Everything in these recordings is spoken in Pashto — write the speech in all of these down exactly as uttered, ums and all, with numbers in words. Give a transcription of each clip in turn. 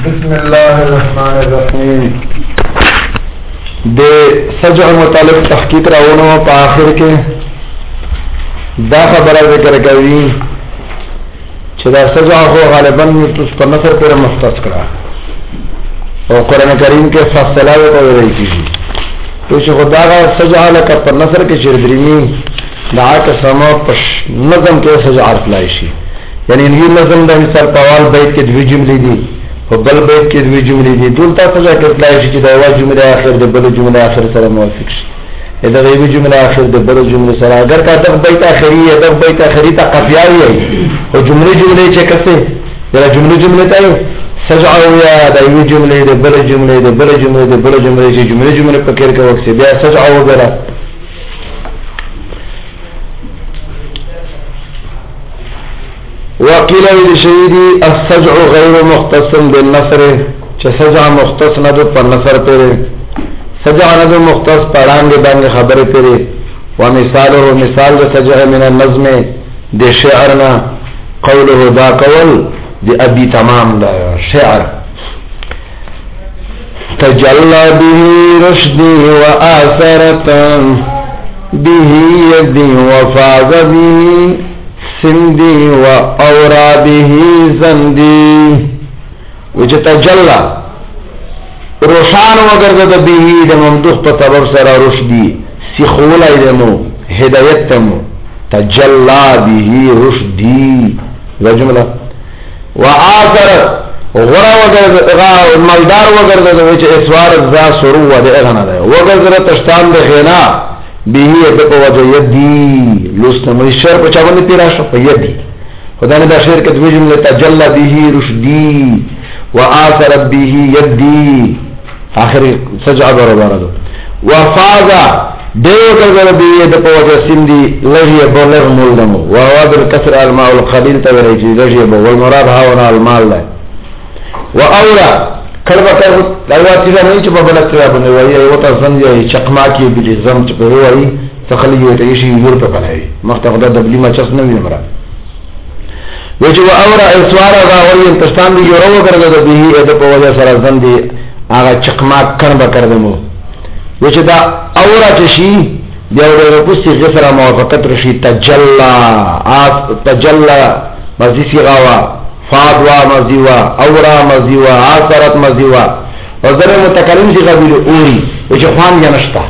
بسم الله الرحمن الرحیم. د سجع متعلق تحقیق راونو په آخر کې دا خبره ذکر کوي چې دا سجع هو غالبا متص په نصر پر مختص کړه او قران کریم کې فاصله وکړي کیږي تو چې خدای سجع لکه په نصر کې چې درېمي دا که سما په نظم کې سجع اطلاع شي، یعنی یې نظم د مثال په بیت کې دوه جملې دي او بل بیت کې دوه جملې دي، دلته سجع کې اطلاع شي چې دا یو جمله اخر د بل جمله اخر سره موافق شي، دا یو جمله اخر د بل جمله سره اگر کا د بیت اخري د بیت اخري ته قفیا وي او جمله جمله چې کسه دا جمله جمله ته سجع یا د یو جمله د بل جمله د بل جمله د بل جمله چې جمله جمله فکر کا وخت بیا سجع وګره. وقيل للشهيدي السجع غير مختص بالنصر، چې سجع مختص نه ده په نصر پرې، سجع نه ده مختص پړانګ باندې خبره پرې. ومثاله مثال د سجع من النظم د شعرنا قوله دا قول د ابي تمام دا شعر تجلى به رشدي وآثرة به يدي وفاز به سندي و اوراده زندي وجه تجلى روشان وگرد به د ممدوح په تبر سره رشدي سیخول ایدمو هدایت تمو تجلى به رشدي دا جمله و آثر غرا وگرد مالدار وگرد وجه اسوار ذا سرو و ده اغنا ده وگرد تشتان ده خینا بیهی ادپا وجه یدی لستموی شعر پا چاوندی پیراشو پا یدی خدانی دا شعر کت وی جمله تجلى بیهی رشدی و آثر بیهی یدی آخر سجع برابر دو و فاظا دیو کرده بیهی ادپا وجه سندی لغی با لغ مولدمو و وادر کسر الماء القلیل توریجی لغی با والمراد هاونا المال ده و اورا کلمه کړه دا چې نه چې په بل څه باندې وایي او تاسو څنګه چقما کې به زم چې په وایي تخلیه ته شي ور په بلای مختقدا د بلی ما چس نه وي مرا وجه و اورا اسوارا دا وایي پښتون دی یو ورو کړه د به د په وجه سره ځم دی هغه چقما کړه به کړدمو وجه دا اورا چې شي بیا ورو پوسټي غسر موافقت رشي تجلا اس تجلا مزي غوا فادوا مزیوا اورا مزیوا آثرت مزیوا و ذر متکلم سی قبیل اوری وچه خوان یا نشتا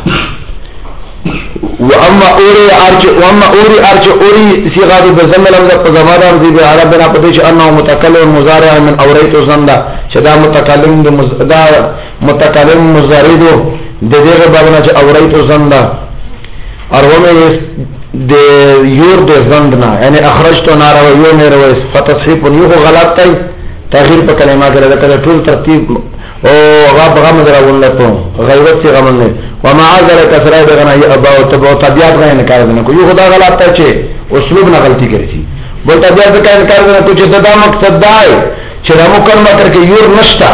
و اما اوری ارچ و اما اوری ارچ اوری سی قبیل بزمل امزد پا زماد امزی بی عربنا پتیش انہو متکلم مزارع من اوریتو زنده چه دا متکلم دا متکلم مزاریدو ده دیغ بابنا چه اوریتو زنده ارومی د یور د زندنا یعنی اخرجتو نارو یو نه روي فتصحيف یو غلط دی تغییر په کلمات لري کله ټول ترتیب او غاب غم دراول ته غیرت سی غم نه و مع ذلك کسره دغه ی ابا او تبو طبيعت نه انکار نه کو یو خدا غلط ته چې اسلوب نه غلطي کوي بل طبيعت کا انکار نه کو چې دا مقصد دی چې را مکمل تر کې یور نشتا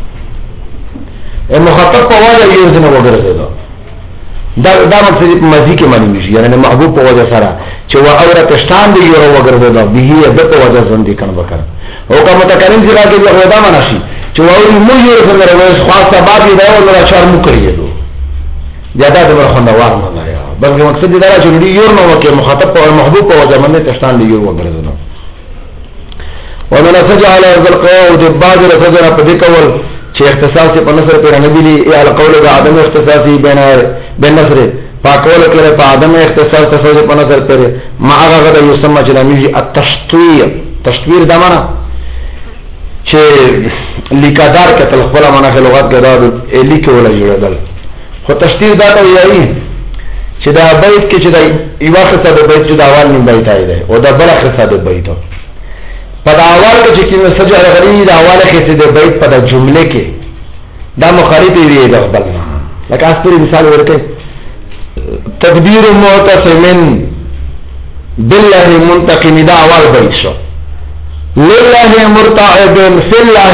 مخاطب په وجه یور نه وګرځي دا دا مقصد په مزي کې معنی نشي، یعنی محبوب په وجه سره چې وا اوره پښتان دی یو وګرځي دا به یې د په وجه ځندې کنه وکړ او کوم متکلم چې راځي یو دا معنی شي چې وایي مو یو څنګه راوځي خاصه باب دی او نه چار مو کړی دو زیاده د مرخندوار نه یا بلکې مقصد دا چې دی یو نو کې مخاطب او محبوب په وجه باندې پښتان دی یو وګرځي نو ومن سجع على القول بعض الفجر په دې کول چې اختصاص په نصر پر نه دی یا القول د عدم اختصاصي بین بین نصر پاکول کړه په عدم اختصاص تصویر په نظر پر ما هغه غدا یو سم چې لامي التشطير تشطير دا معنا چې لیکادار کتل خپل معنا په لغت کې دا لیکه ولا جوړدل خو تشطير دا ته یایي چې دا بیت کې چې دا یو خصه د بیت چې دا اول نیم بیت دی او دا بل خصه د بیت په دا اول کې چې کوم سجع غری دا اول خصه د بیت په د جمله کې دا مخالف دی د خپل لکه اسپری مثال ورکړي تدبیر معتصم بالله منتقم دا اول بیت شو لله مرتعب فی الله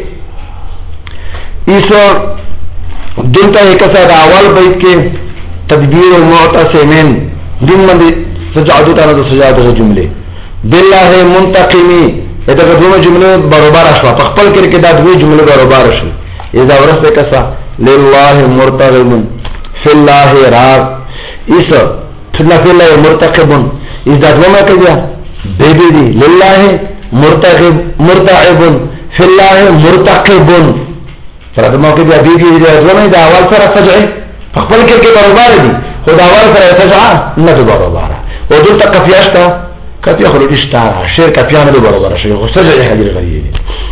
ایسو دلتا ایکسا دا اول بیت کے تدبیر معتصم دن مندی سجعدو تانا دا سجعدو جملے بالله منتقمی دا دوه جمله برابر شوه په خپل کې دا دوه جمله برابر شوه اذا ورسته کسا لله مرتغب فی الله راغ اس فلا فی الله مرتقب اذا دوه کړه به دې لله مرتغب مرتعب فی الله مرتقب فرض مو کې دې دې دوه دا اول سره سجعه خپل کې کې برابر دي خدا اول سره سجعه نه برابر او دلته کفیاشتا کفیه خلو اشتاره شیر کفیانه دو برابر شوی خو سجعه حدیر غریبی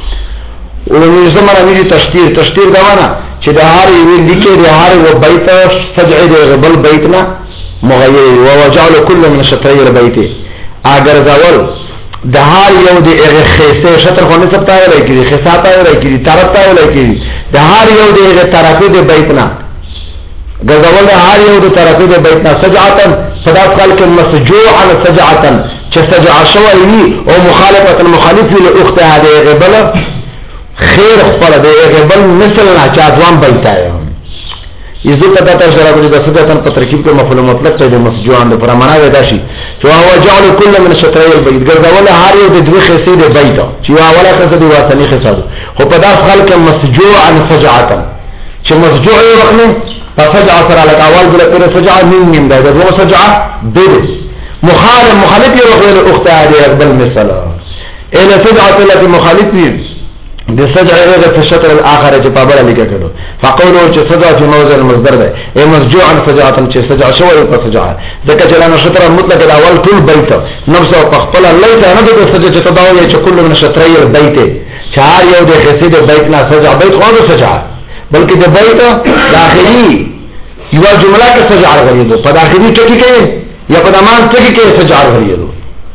ولنی زمانه میجی تشتیر تشتیر دوانا چه ده هاری وی لیکه ده هاری و بیت سجعه ده غبل بیتنا مغیری و وجعل کل من شطری البیتی اگر زول ده هاری یو ده اغی خیسه شطر خونی سب تاوی لائی کری خیسا تاوی لائی کری طرف تاوی لائی کری ده هاری یو ده اغی طرفی ده بیتنا گزول ده هاری یو ده طرفی ده بیتنا سجعتا صداق خلق مسجوعا سجعتا چه سجع شوئي او مخالفة المخالفة لأخت هذه غبل خير خفل ده غبل مثلنا چاہتوان بیتا ہے یزو قطع تشراب جدا سجعتا پترکیب کے مفعول مطلق چاہتے مسجوعا ده فرمانا ویداشی چو هو جعل كل من شطري البيت گرزول هاريو ده دوی خیسی ده بیتا چو اولا خیسی ده واسنی خیسادو خو پداس خلق مسجوعا سجعتا چه مسجوعي وقنه فسجع سر لك اول بلا پیر سجع نیم نیم ده ده سجع بده مخالف مخالف يغير الاخت هذه اقبل مثلا ان سجعه التي مخالف دي سجع غير في الشطر الاخر جبابل لك كده فقولوا چې سجع في موضع المصدر ده اي مسجوعا سجعه چې سجع شو يبقى سجع ذکر جلان الشطر المطلق الاول طول بيت نفسه فخپل ليس انا ده سجع چې تداوي چې كل من شطري البيت چار یو ده خسيد بيتنا سجع بيت خو سجع بلکې ده بيت داخلي یو جمله کې سجع غریدو په داخلي ټکی کې یا قدمان تکی کے سجعر غریدو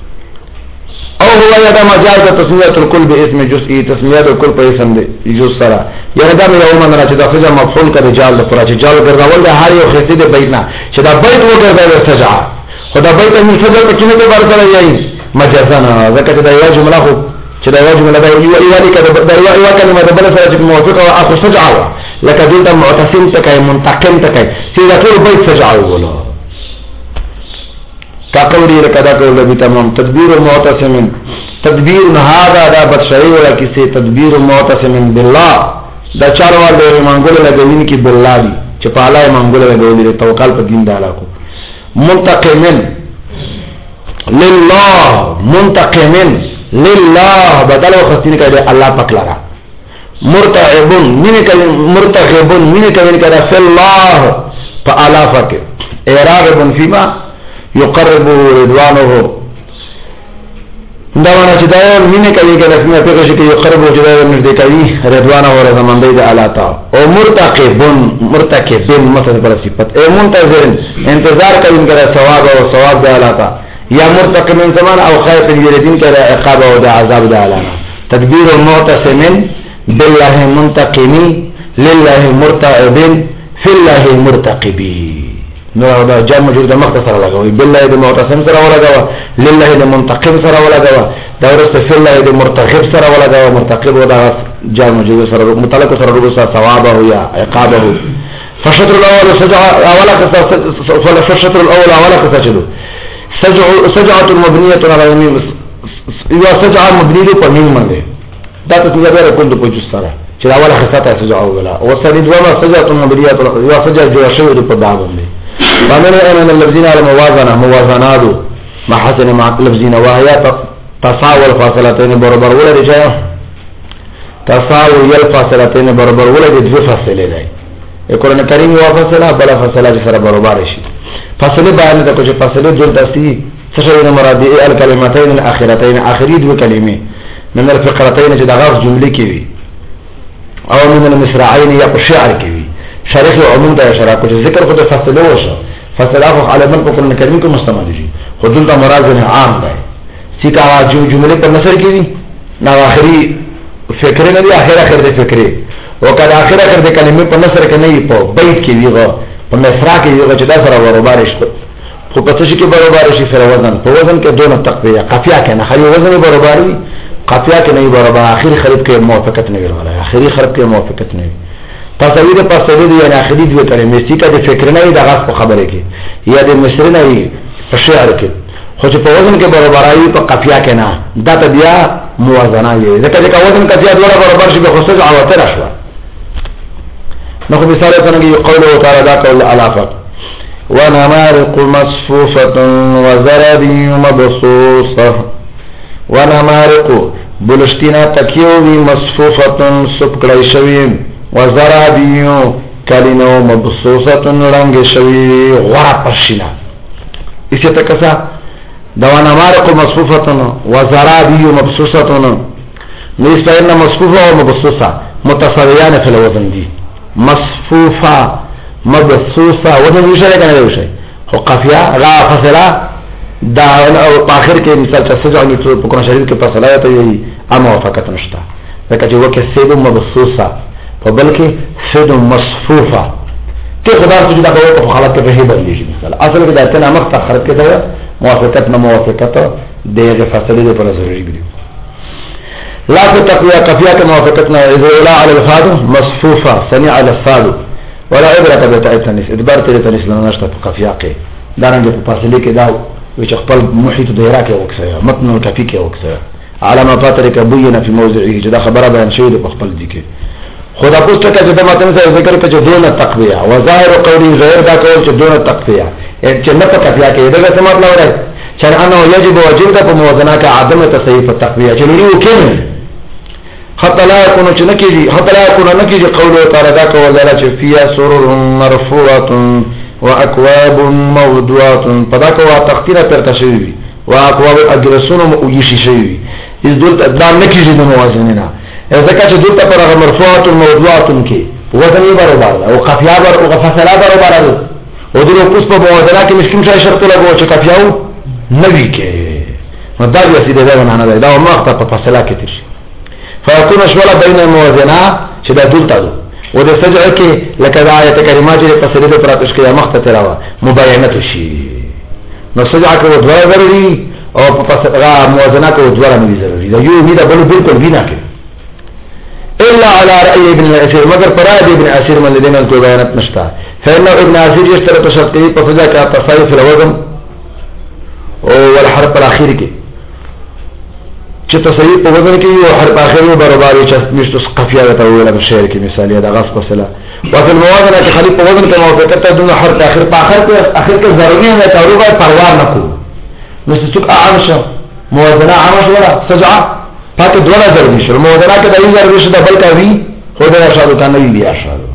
او هو یادا مجاز تسمیت الکل بی اسم جزئی تسمیت الکل پا اسم جز سرا یا دا می یومن را چه دا سجع مفعول کا رجال دا پرا چه جال گرداول دا هاری و خیسی دا بیتنا چه دا بیت و گرداول سجعر خدا بیت من سجع پا کنه دا برسل یای مجازانا ذکر چه دا یوا جمله خوب چه دا یوا جمله دا یوا ایوالی که دا یوا کلمه دا بلا سرا چه موافق و آخو سجعر لکه دلتا معتصم تکای منتقم تکای سیدا طول بیت سجعر بولو كقولي لكذا قول بتمام تدبير معتصم تدبير هذا دا بدشري ولا کسی تدبير معتصم بالله دا چاروال دے منگول لگوین کی بالله دی چپالا منگول لگوین دی توکل پر دین دالا کو منتقمن لله منتقمن لله بدل وخستین کده الله پاک لرا مرتعبن من کده مرتغبن من کده کده فی الله فالا فک اراغبن فيما يقرب رضوانه داوانا چې دا مینه کوي کله چې په کې يقرب رضوانه نږدې کوي رضوانه او رضامندۍ د الله تعالی او مرتقبن مرتقبن مثلا پر صفت اي منتظر انتظار کوي ګره ثواب او ثواب د الله تعالی یا مرتقبن زمان او خائف يريدين کړه عقاب او د عذاب د الله تدبير المعتصم بالله منتقمي لله مرتقبن في الله مرتقبي نو دا جام موجود د مختصر لګوي بالله د معتصم سره ولګوا لله د منتقم سره ولګوا دا ورسته فی الله د مرتقب سره ولګوا مرتقب دا جام موجود سره متعلق سره رغو ثوابه یا عقابه فشطر الاول سجع اولا فلا فشطر الاول اولا كسجدوا سجع سجعه مبنيه على الميم اذا سجع مبنيه په مين باندې دا څنګه به راکول د پوجو سره چې اوله خصاته سجع ولا او سجد وما سجعه مبنيه او سجع جو شوی په دا باندې فمن أمن اللفظين على موازنة موازنات محسن مع اللفظين وهي تساوي الفاصلتين بربر ولا رجاء تساوي الفاصلتين بربر ولا دو فاصله ده القرآن الكريم وفاصله بلا فاصله جسر بربر شي فاصله بیان ده کچھ فاصله جل دستی سشرين مراد الكلمتين الاخرتين اخري دو كلمه من الفقرتين چې دغه جمله کې وي او من المصرعين یا شعر کې وي شارح عموم دا اشاره کو ذکر خود فاصله وشه فاصله خو علامه په قرآن کریم کې مستعمل دي خود دا مراد نه عام ده چې کا جو جمله په نثر کې دي نو اخري فکر نه دي اخر اخر دي فکر او کله اخر اخر دي کلمې په نثر کې نه په بیت کې دیغه په مصرع کې دیغه چې دا سره وربار شي خو په څه کې برابر شي سره وزن په وزن کې دونه تقویه قافیه کې نه خالي وزن برابر وي قافیه کې نه برابر اخر خرید کې موافقت نه ویل اخري خرید کې موافقت نه تصویر په تصویر دی نه اخري دوی کلمې چې کا د فکر نه د غاښ په خبره کې یا د مصر نه په شعر کې خو چې په وزن کې برابرایي په قافیه کې نه دا ته بیا موازنه وي ځکه چې وزن قافیه دواړه برابر شي به خو سجع او تر شو نو خو مثال څنګه قوله تعالی دا قول الافق ونمارق مصفوفة وزرابي مبثوثة ونمارق بلشتنا تکیوی مصفوفة سبکڑی شوی وزرابی کلینو مبثوثة رنگ شوی غرا پرشینا اسی تکسا دوانا مارق مصفوفة وزرابی مبثوثة نیستا ان مصفوفة و مبثوثة متصویان فی الوزن دی مصفوفة مبثوثة وزن ویشا لیکن ویشا خو قافیہ غا فصلہ دا او آخر کې مثال چې سجع نو په قرآن شریف کې فصله ته یي اما موافقت نشته لکه چې وکه سید مبثوثه په بلکې سید مصفوفه ته خدای ته دا کوي په حالت کې به بدلېږي مثال اصل کې دا ته مخ تاخر کې دا موافقت نه موافقت دغه فصله په ضروري دی لا تقوى قفيه موافقت نه اذا على الفاظ مصفوفه سمع على الفاظ ولا عبره بتاعتنس ادبار ته تنس نه نشته په قفيه کې دا رنګ په فاصله کې دا وچ خپل محیط دایره کې وکړه متن او ټاپی کې وکړه علامات طریقه بینه په موضوعه چې دا خبره بیان شوی په خپل دي کې خدا پوسټه کې د متن سره ذکر کړي چې دونه تقویه او ظاهر قولی ظاهر دا کول چې دونه تقویه چې نه په قفیا کې دا څه مطلب دی چې انه یجب واجب ده په موازنه کې عدم تصحیح التقویه چې لري وکړي حتى لا يكون چې نکېږي حتى لا يكون نکېږي قوله تعالی دا کول دا چې فيها سرور مرفوعه واكواب موضوعات پداکو وا تختیره پر تشوی واكواب اجرسون مویشی شوی از دولت ادام نکیږي د موازنه ځکه چې دولت پر مرفوعات موضوعات کې وزن یې برابر او قافیه برابر او فاصله برابر ده او د اوس په موازنه کې مشکل شای شرط لګو چې قافیه نوی کې مدار یې سیده ده نه نه دا مخته په فاصله کې تشي فیكون شولا بین الموازنه چې دا دولت ده و د سجع کې لکه د آیت کریمه چې په سجده پر اتش کې مخته تراوه مباینه شي نو سجع کې دوه ضروري او په فسره موازنه کې دوه نه ضروري دا یو میدا بل بالکل بنا کې الا على راي ابن الاسير مگر پر راي ابن الاسير من لدينا تو بیانات نشتا فإن ابن الاسير يشترط شرطي په سجع کې تصحیح الوزن او والحرف الاخير کې چې تصحیح په وزن کې یو حرف اخر برابر چې مشتو قافیه ته ویل په شعر کې مثال یا د غصب فصله او په موازنه کې خلی په وزن کې موافقت ته دونه حرف اخر په اخر کې اخر کې ضروري نه تعرض پروا نه کو نو څوک عامشه موازنه عامشه ولا سجعه پاتې دوه ضروري شو موازنه کې د یو ضروري شو د بل کوي خو دا شاده کنه وی بیا شاده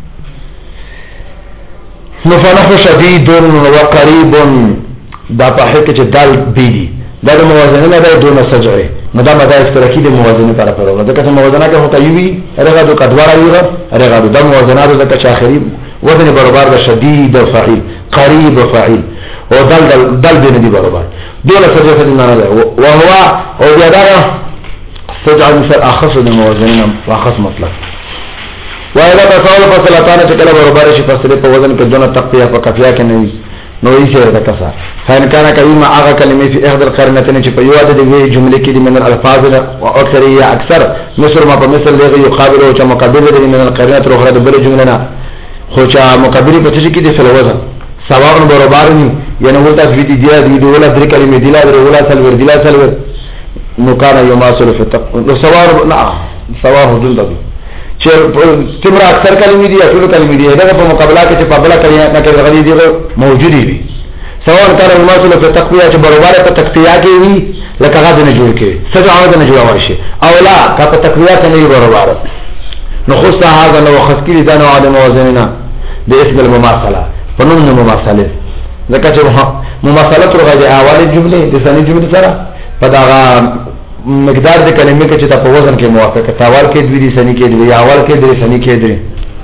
نو فنح شدید وقریب دا په حق چې دال بيدي دا د موازنه نه ده دونه سجعه نو دا مدا اشتراکی د موازنه پر پرو دا که موازنه کې هوته یوي هغه د کډوار ایره هغه د موازنه د که اخري وزن برابر ده شدید او فعیل قریب او فعیل او دل دل دل دې دي برابر دونه سجعه نه نه او هو او بیا دا سجعه مثل اخص د موازنه واخص مطلق واذا تصاول فصلتان چې کله برابر شي فصله په وزن کې دونه تقطیع په قافیه کې نه نو یې څه ده کسا فین کان کلمه هغه کلمې په احد القرنتين چې په یو عدد دی جمله کې من الالفاظ او اکثریه اکثر مثل ما په مثل لغه یقابل او چې مقابل دی من القرنات الاخرى د بل جمله نه خو چې مقابل په څه کې دی فلوزن سواء برابر نه یعنی ولته د دې دی د ولا درې کلمې دی لا ولا سلور دی لا سلور نو کان یماثل فی نو سواء نه سواء حدود دی چې تمرا اکثر کلمې دي ټول کلمې دي دا په مقابله کې چې په بل کلمه کې غلي دي موجودي دي سواء کار الماثل په تقویه چې برابر په تقطیع کې وي لکه غاځ نه جوړ کې سجع غاځ نه جوړ شي او لا کا په تقویه کې نه برابر نو خص هذا لو خسکری دا نوع د موازنه د اسم المماثله فنون المماثله ځکه چې مماثله تر غاځه اواله جمله د ثاني جمله سره په دا مقدار د کلمې کې چې په وزن کې موافقه تاوال کې دوی سني کې دوی اول کې دوی سني کې دوی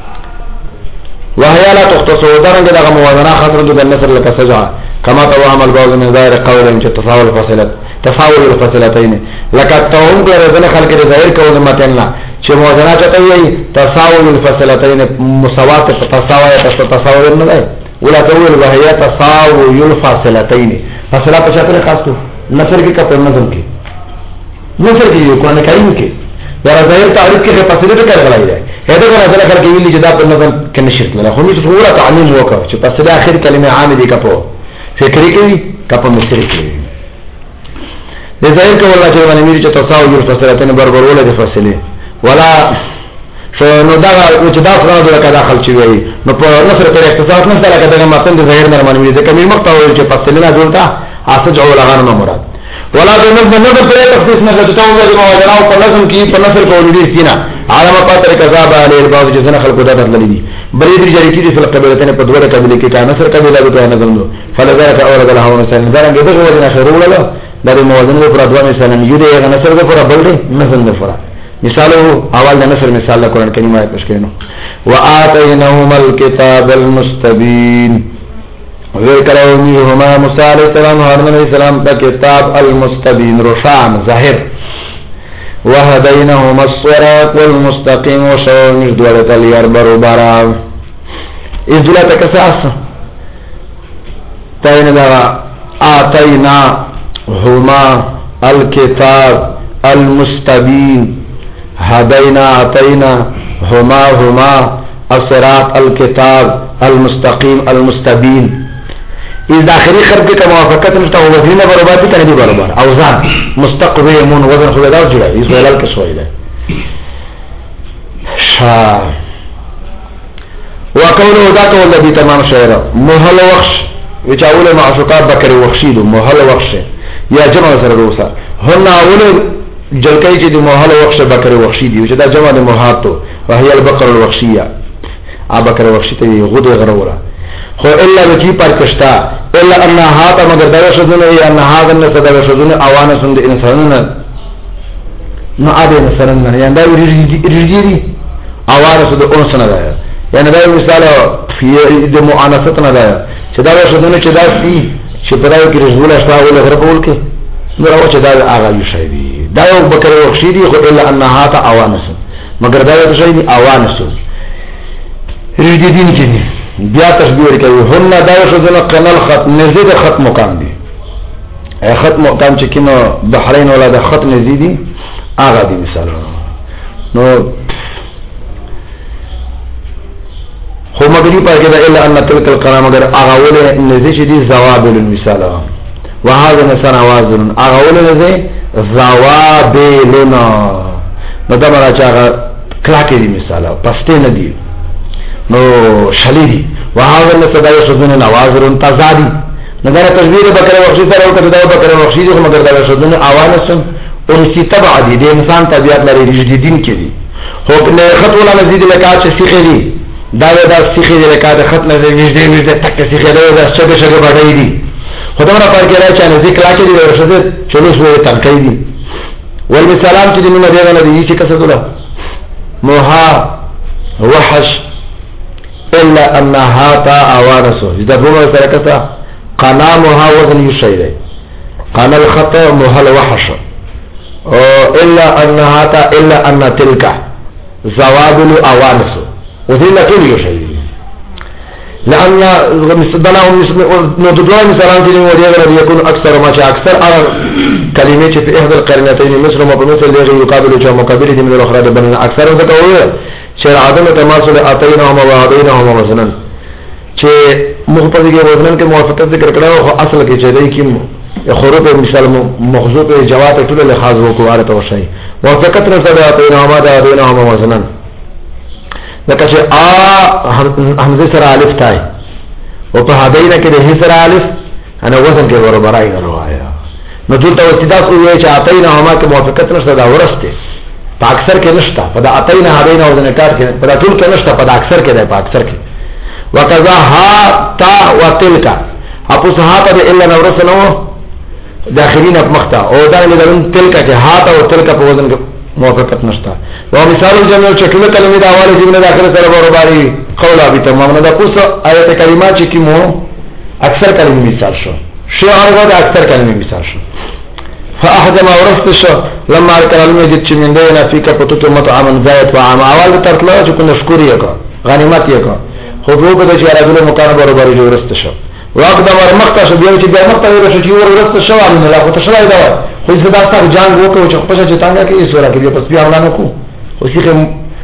وهي لا تختص ودرنګ دغه موازنه خاطر د نصر لك سجع كما توهم البعض من ظاهر قول ان تفاول الفاصلات تفاول الفاصلتين لك توهم غرض خلق د ظاهر قول متن چې موازنه چته وي تفاول الفاصلتين مساوات تساوي تساوي نه ده ولا تقول وهي تساوي الفاصلتين فاصله په شکل خاصه نصر کې کپر نظم کې نصر کې یو قرآن کریم کې دا ظاهر تعریف کې په فاصله کې راغلی دی هدا غره ځل خلک ویلي چې دا په نظم کې نشرت نه خو هیڅ صورت تعلیم وکړه چې په اخر کلمه عام دي کپو فکری کې کپو مصری کې ظاهر کول چې باندې مری چې تاسو یو فاصله برابر ولا د فاصله ولا شو نو دا چې دا څنګه د کدا داخل شي وي نو په نصر پر اختصاص نه سره کدا متن د ظاهر نه باندې ځکه مې مقطع وي چې فاصله نه جوړتا اسج او لغان نه مراد ولا د نظم نه پر تخصیص نه چې تاسو د موضوع او په نظم کې په نصر کول دي سینا عالم پاتره کذاب علی الباب چې څنګه خلق دا درلې دي بری دې جری کې د قبیلتين په دوه قبیله کې کا نصر قبیله به نظم نو فلذلك اورد له مثلا دا رنګ دغه وجه شروع له د موازنه پر دوه مثلا یوه یې نصر د پر بل دي نظم د پر مثاله اول د نصر مثال د قران کریم آیت پښ کینو واتیناهما الكتاب المستبین وذكرهما موسی علیہ السلام هارون علیہ السلام د کتاب المستبین روشان ظاهر وهديناهما الصراط المستقيم وشون دوله اليار بربرا اذ لا تكساس تاينا اتينا هما الكتاب المستبين هدينا اتينا هما هما الصراط الكتاب المستقيم المستبين اذ داخلي خرب کې موافقت نشته او وزنه برابر دي کنه دي برابر اوزان مستقيمون وزن خو دا جوړه یې سوال کې سوال ده شا وقوله ذاك الذي تمام شعر محل وخش وچاول معشوقات بکر وخشید محل وخش یا جمع سره روسا هن اول جلکای چې د محل وخش بکر وخشید چې دا جمع د محاتو وهي البقر الوخشيه ا بکر وخشته غد غروره خو الا بچی پر کشتا الا انها تا مگر دا شذونه ای انها ذن صدا شذونه اوانه سند انسانونه نو اده انسانونه یا دا ریجیری اوانه سند انسانه دا یعنی دا مثال د مؤانست نه دا چې دا شذونه چې دا سی چې پرای کې رسول الله صلی الله علیه وسلم نو راو چې دا هغه یو شی دی دا یو بکر وخشیدی خو الا انها تا اوانه مگر دا یو شی دی اوانه سند ریجیدین کې بیا تشبیه کوي هن دا شذونه قنل خط نزيد خط مقام دي اي خط مقام چې کینو بحرین ولا د خط نزيدي اغه دي مثال نو خو مګری پاره دا الا ان تلك القرام اگر اغه ول نزيد دي زوابل المثال وهذا مثلا وازن اغه ول نزي زوابلنا نو دا راځه کلاکې دي مثال پسته نه دي نو شلیدی وهذا الذي يشذون نوازر تزادي نظر تشبيه بکر وحشی سره او کده بکر وحشی دغه مگر دا يشذون اوانسن او سی تبع دي د انسان طبيعت لري رجدين کړي هو نه خط ولا مزيد لکات سیخه دي دا دا سیخه دي لکات خط نه نږدې نږدې تک سیخه ده دا شګه شګه باندې دي خدامه پر کې راځي چې ذکر راځي د رشد چلوس وې تنقید دي والمثالات چې موږ دغه نه دي چې کسه ده موها وحش الا انها تا اوانسو اذا بما سرکتا قنامها وزن يشير قنا الخط مهل وحش الا انها تا الا ان تلك زوابل اوانسو وذل كل يشير لان مستدلهم ندوان مثلا دي وديغه يكون اكثر ما شاء اكثر كلمات في احدى القرنتين مثل ما بمثل الذي يقابل جاء مقابل دي من الاخرى بين اكثر ذكر شر عدم تماثل اتیناهما وعدیناهما مثلا چې مخفض کې وزن کې موافقت ذکر کړه او اصل کې چې دی کې حروف مثال مخزوب جواب ټول له خاص وقواره توشي موافقت رسول اتیناهما وعدیناهما مثلا لکه چې ا حمزه سره الف تای او په هدینا کې د سره الف انا وزن کې برابرای روايه نو دلته وسیدات وی چې اتیناهما کې موافقت نشته دا ورسته په اکثر کې نشته په اتینا هدینا او ذکر کې په ټول کې نشته په اکثر کې ده په اکثر کې وکذا ها تا وتلک اپو صحابه الا نورسنو داخلين په مخته او دا نه دلن تلک کې ها تا او تلک په وزن کې موافقت نشته او مثال جمع چې کله کلمې د اواله جمله داخله سره برابرۍ قول ابي تمام نه د پوسه آیت کلمات چې کیمو اکثر کلمې مثال شو شی هغه د اکثر کلمې مثال شو فاحدم ورثش لما الكلام يجد من دينا فيك فتوت مطعما زائد وعام اول ترتلا چې کو نشکری کا غنیمت یې کا خو په دې چې راغله مکان برابر جو ورثش واقدم ورمخته شو بیا چې بیا مخته ورث چې ورثش شو ان لا خو تشلای دا خو زه دا ستاسو جان وکړو چې په څه چې څنګه کې سورہ کې پس بیا اعلان وکړو خو چې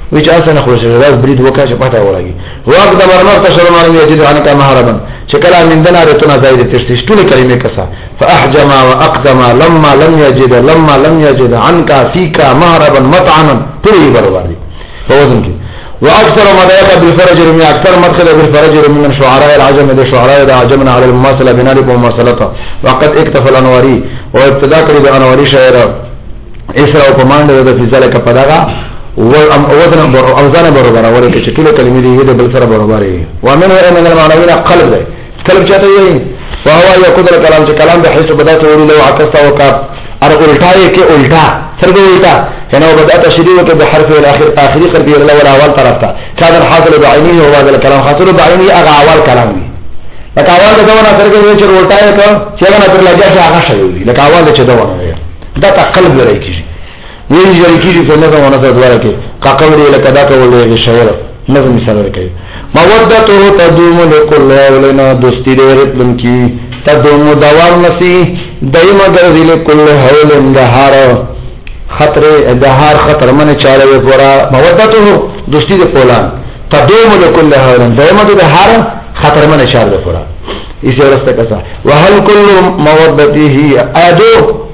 which asana خو شجاز برید وکړه چې پټه ولګي وقت د مرمر تشرم علی یجد عنک مهربا چې کله من دنا رتنا زائد تشتش ټول کلمې کسا فاحجم واقدم لما لم يجد لما لم يجد عنك فيك مهربا مطعنا ټول برابر دي په وزن کې واكثر مدایق بالفرج من اکثر مدخل بالفرج من شعراء العجم ده شعراء العجم على المماثله بنال بمماثلته وقد اكتفى الانواري وابتداء کړی د انواري شاعر اسرا او کمانډ د فزاله کا پداغه وزن اوزان برابر ورته چې ټول کلمې دي د بل سره برابر وي ومنه ان المعنوي قلب ده قلب چاته وي وهو يقدر كلام چې کلام به حس بدات وري لو عکس او کا ار الټای کې الټا سرګو الټا کنه بدات شديده بحرف الاخر اخري قلبي الاول اول طرف ته كان الحاصل بعينه هو هذا الكلام حاصل بعينه اغه اول كلام وي لکه اول دا ونه سرګو چې الټای ته چې نه پر لګیا چې هغه شوی لکه اول چې دا ونه دا قلب لري کیږي وی جری کیږي په نظر ونه څه دواره کې قاقوري لکه دا کولې شاعر نظم مثال ورکړي مودته تدوم لكل ولنا دوستی دې رتم کی تدوم دوام نسی دایمه ګرځي لكل حول دهار خطر دهار خطر من چاله پورا مودته دوستی دې پولان تدوم لكل حول دایمه دهار خطر من چاله پورا اسی ورسته کسا وهل كل مودته ادو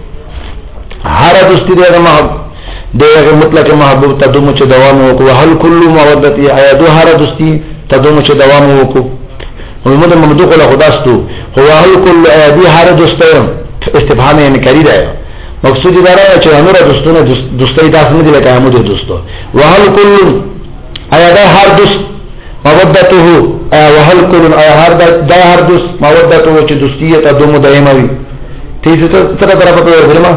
هر دوستی دې محبوب دغه مطلق محبوب تدوم چې دوام وکړو هل كل مودته ایدو هر دوستی تدوم چې دوام وکړو ومد ممدوح له خداستو هو هل كل ایدی هر دوستی استفهام انکاری ده مقصود دا راځي چې امر دوستونه دوستی داس نه دي لکه امر دوستو وهل كل ایدا هر دوست مودته وهل كل هر دا هر دوست مودته چې دوستی تدوم دایمه وي تیسه تر طرفه ورغلم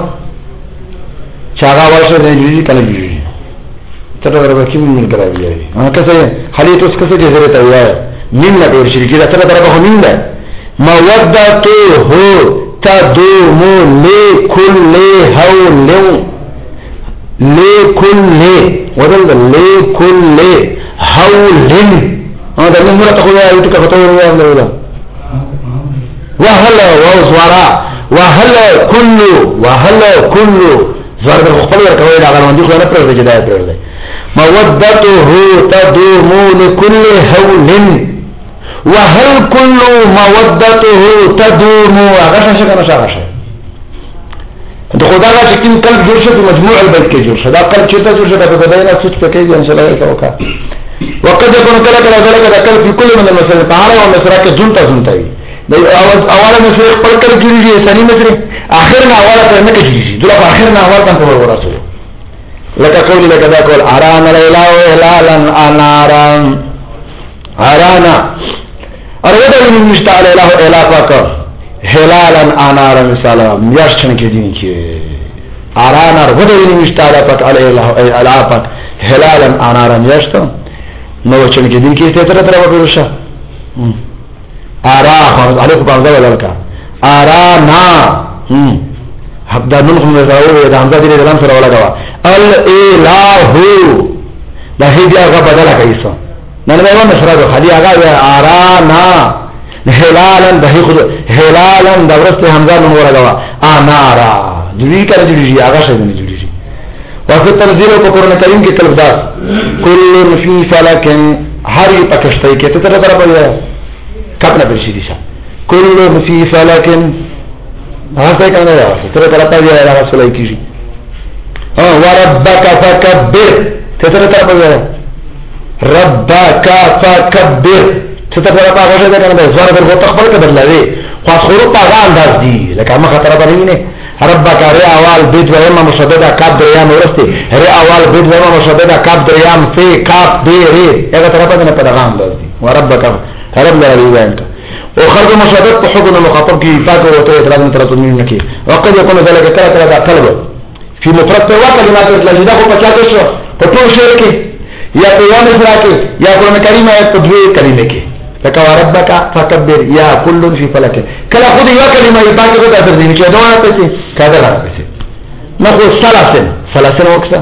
چاغا ورشه د جوړی کله جوړی تر دربه کې مين کراوي انا کسه حالي توس کسه جزره ته وای مين لا ډور شرکی دا تر دربه مين ده مودته هو تدوم لكل حول لكل ودل لكل حول اه دا موږ ته خو یو ټکه ته وایو وهل وزورا وهل كل وهل كل زوار در خپل ورکوي دا غوړاندې خو نه پرځي دا پرځي مودته تدوم لكل حول وهل كل مودته تدوم غشه شګه نشه د خدا را چې کوم قلب جوړ شي په مجموع البيت کې جوړ شي دا قلب چې ته جوړ شي په بدايه نه سوچ پکې ان شاء الله وکړه وقد يكون كذا كذا كذا قلب في كل من المسائل تعالى ومسرا کې جنتا جنتا وي د اواله مسره خپل کړ جوړیږي ثاني مسره اخر نه اواله تر نه کېږي دغه اخر نه اواله څنګه وروراسو لکه قول لکه دا قول ارانا لا اله الا انارا ارانا اروده من مشتعل اله الا پاک هلالا انارا مثلا میاشتن کې دي کې ارانا اروده من مشتعل پاک اله الا پاک هلالا انارا میاشتن نو چې کې دي کې ته تر تر وګورشه ارا خالص عليكم بعض ذلك ارانا هم حدا منهم يزاو ده حمزه دي دلام سره ولا غوا الاله ده هي دي هغه بدله کیسه نن به ونه سره خالي هغه ارانا هلالا ده خود هلالا ده ورسته حمزه نو ولا غوا انارا دوی کړه دي هغه څه نه جوړي وفي تنزيل القرآن الكريم کې کلب داس كل في فلك هر پکشتای کې ته تر برابر کپنا برشي دي كل في فلك هغه څنګه راځي تر تر په یوه راځي کیږي ها وربك فكبر ته تر تر په ربك فكبر ته تر په هغه څنګه کنه زوار در وته خپل کبر لري خو خورو په هغه انداز دي لکه ما خطر باندې نه ربك ر اول بيت ويما مشدده كاب دريام ورسته ر اول بيت ويما مشدده كاب دريام في كاب دي ر هغه طرفه نه په دغه انداز دي وربك رب لا يوانك وخرج مشابهت حكم المخاطب کی فاکر ہوتے اعتراض میں ترتمین نکی وقد يكون ذلك كلا كلا دا طلب في مفرد وكلمات الذين هو بچاتے شو پټو شعر کې یا پیغام اسرا کې یا قرآن کریم آیت په دوه کلمې کې لکه ربک فکبر یا کل فی فلک کله خود یو کلمه یې پاکه کوته ترځي چې دا نه پېږي کاده راځي نو ثلاثه ثلاثه وکړه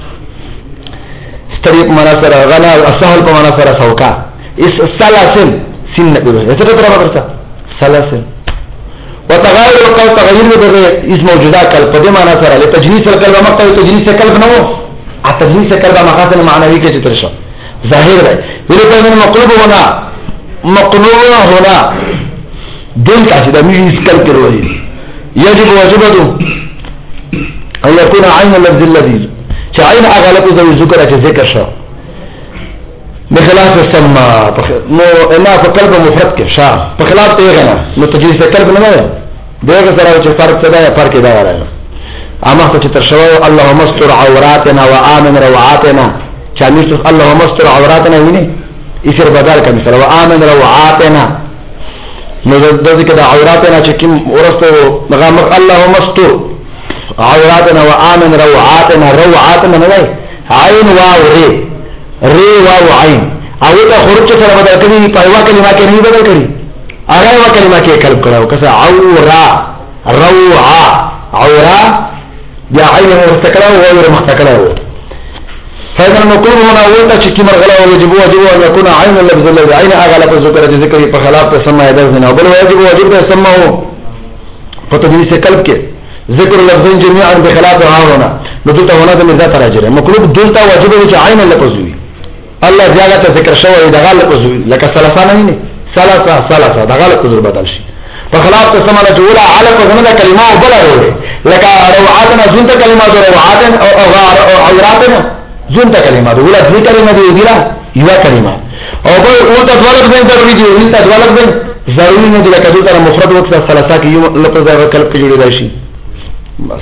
ستریق مناصر غنا اسهل په مناصر سوکا اس ثلاثه سن نقول ہے تو طرح کرتا سلاسل وتغير وقال تغير به اسم موجوده کل قدم انا سره لتجنيس الكلمه مقطع تجنيس الكلمه نو التدلیس کلب مقاصد معنوی کې چې ترشو ظاهر دی ولکه من مقلوب هنا مقلوب هنا دلته چې د میز کل کړو يجب واجبته ان يكون عين اللفظ الذي چې عين اغلب ذو ذکر چې ذکر شو بخلاف السما نو انا په قلب مفرد کې شا په خلاف ته غنا نو تجلیس قلب نه دی دغه سره چې فرق څه دی فرق دی راغلی اما ته تر شو اللهم استر عوراتنا وامن روعاتنا چې امر اللهم استر عوراتنا ویني ایثر بدل کړي سره وامن روعاتنا نو د ذکر د عوراتنا چې کوم ورسته مغامر اللهم استر عوراتنا وامن روعاتنا روعاتنا نه دی عین واو ری ری واو عین او دا خروج سره بدل کړي په یو کلمه کې نه بدل کړي اره یو کلمه کې قلب کړو کسه عورا روعا عورا بیا عین مستقله او غیر مستقله فإذا المقلوب هنا وقت چې کمر غلا واجب واجب ان يكون عين اللفظ الذي عين اغلب ذکر ذکر په خلاف تسمى يدزنا بل واجب واجب تسمى فتدريس قلب کې ذکر لفظ جميعا بخلاف هنا نو ته هنا د مزه تراجره مقلوب دلته واجب چې عين اللفظ وي الله زیاده ذکر شوی د غلط لفظ لکه ثلاثه نه نه ثلاثه ثلاثه د غلط لفظ بدل شي په خلاف تسمى جوړه علق غنه کلمه او بل وروړي لکه روعاتنا زنت کلمات روعاتن او عوراتنا زنت کلمات ولا دې کلمه دې دی لا یو کلمه او په او تطوالت به ضروري دي او تطوالت به ضروري نه دي لکه دغه سره مفرد وقت ثلاثه کې یو لفظ د کلب کې جوړی راشي بس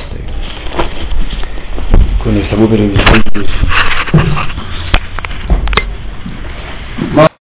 کو نه سبب لري